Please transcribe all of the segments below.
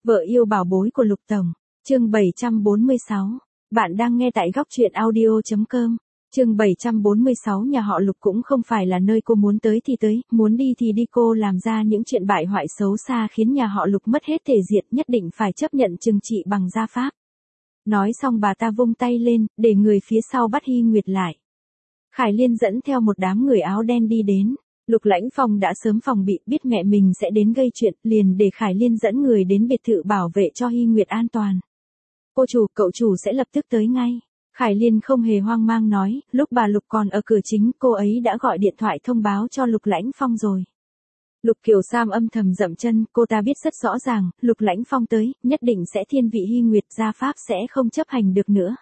Vợ yêu bảo bối của Lục Tổng. Chương 746. Bạn đang nghe tại góc truyện audio.com. Chương 746. Nhà họ Lục cũng không phải là nơi cô muốn tới thì tới, muốn đi thì đi. Cô làm ra những chuyện bại hoại xấu xa khiến nhà họ Lục mất hết thể diện, nhất định phải chấp nhận trừng trị bằng gia pháp. Nói xong bà ta vung tay lên, để người phía sau bắt Hy Nguyệt lại. Khải Liên dẫn theo một đám người áo đen đi đến. Lục Lãnh Phong đã sớm phòng bị, biết mẹ mình sẽ đến gây chuyện, liền để Khải Liên dẫn người đến biệt thự bảo vệ cho Hy Nguyệt an toàn. Cô chủ, cậu chủ sẽ lập tức tới ngay. Khải Liên không hề hoang mang nói, lúc bà Lục còn ở cửa chính, cô ấy đã gọi điện thoại thông báo cho Lục Lãnh Phong rồi. Lục Kiều Sam âm thầm dậm chân, cô ta biết rất rõ ràng, Lục Lãnh Phong tới, nhất định sẽ thiên vị Hy Nguyệt, gia pháp sẽ không chấp hành được nữa.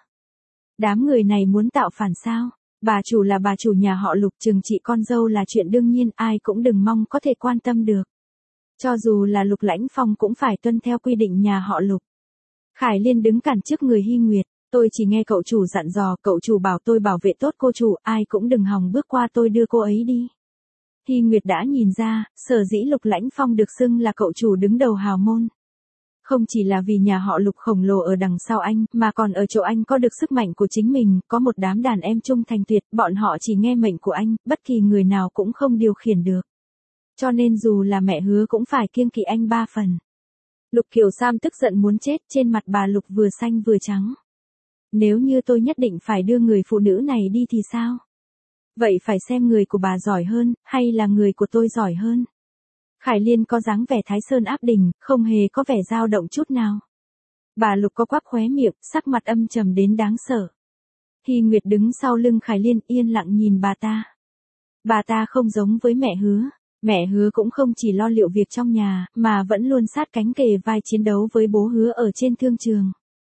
Đám người này muốn tạo phản sao? Bà chủ là bà chủ nhà họ Lục, trừng trị con dâu là chuyện đương nhiên, ai cũng đừng mong có thể quan tâm được. Cho dù là Lục Lãnh Phong cũng phải tuân theo quy định nhà họ Lục. Khải Liên đứng cản trước người Hy Nguyệt, tôi chỉ nghe cậu chủ dặn dò, cậu chủ bảo tôi bảo vệ tốt cô chủ, ai cũng đừng hòng bước qua tôi đưa cô ấy đi. Hy Nguyệt đã nhìn ra, sở dĩ Lục Lãnh Phong được xưng là cậu chủ đứng đầu hào môn. Không chỉ là vì nhà họ Lục khổng lồ ở đằng sau anh, mà còn ở chỗ anh có được sức mạnh của chính mình, có một đám đàn em trung thành tuyệt, bọn họ chỉ nghe mệnh của anh, bất kỳ người nào cũng không điều khiển được. Cho nên dù là mẹ Hứa cũng phải kiêng kỵ anh 3 phần. Lục Kiều Sam tức giận muốn chết, trên mặt bà Lục vừa xanh vừa trắng. Nếu như tôi nhất định phải đưa người phụ nữ này đi thì sao? Vậy phải xem người của bà giỏi hơn, hay là người của tôi giỏi hơn? Khải Liên có dáng vẻ Thái Sơn áp đỉnh, không hề có vẻ dao động chút nào. Bà Lục có quắp khóe miệng, sắc mặt âm trầm đến đáng sợ. Hy Nguyệt đứng sau lưng Khải Liên yên lặng nhìn bà ta. Bà ta không giống với mẹ Hứa. Mẹ Hứa cũng không chỉ lo liệu việc trong nhà, mà vẫn luôn sát cánh kề vai chiến đấu với bố Hứa ở trên thương trường.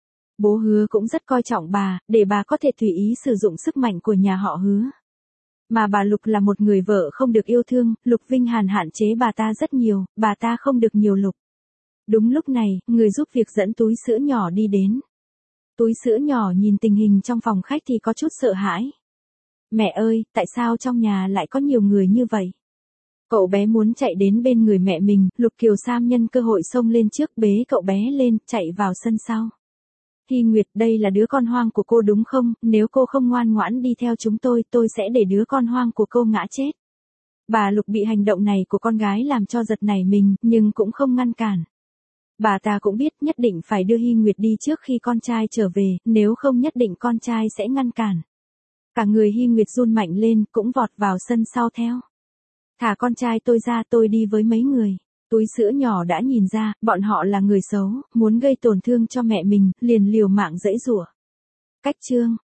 Bố Hứa cũng rất coi trọng bà, để bà có thể tùy ý sử dụng sức mạnh của nhà họ Hứa. Mà bà Lục là một người vợ không được yêu thương, Lục Vinh Hàn hạn chế bà ta rất nhiều, bà ta không được nhiều Lục. Đúng lúc này, người giúp việc dẫn túi sữa nhỏ đi đến. Túi sữa nhỏ nhìn tình hình trong phòng khách thì có chút sợ hãi. Mẹ ơi, tại sao trong nhà lại có nhiều người như vậy? Cậu bé muốn chạy đến bên người mẹ mình, Lục Kiều Sam nhân cơ hội xông lên trước bế cậu bé lên, chạy vào sân sau. Hy Nguyệt, đây là đứa con hoang của cô đúng không? Nếu cô không ngoan ngoãn đi theo chúng tôi sẽ để đứa con hoang của cô ngã chết. Bà Lục bị hành động này của con gái làm cho giật nảy mình, nhưng cũng không ngăn cản. Bà ta cũng biết nhất định phải đưa Hy Nguyệt đi trước khi con trai trở về, nếu không nhất định con trai sẽ ngăn cản. Cả người Hy Nguyệt run mạnh lên, cũng vọt vào sân sau theo. Thả con trai tôi ra, tôi đi với mấy người. Túi sữa nhỏ đã nhìn ra, bọn họ là người xấu, muốn gây tổn thương cho mẹ mình, liền liều mạng giãy giụa. Cách chương.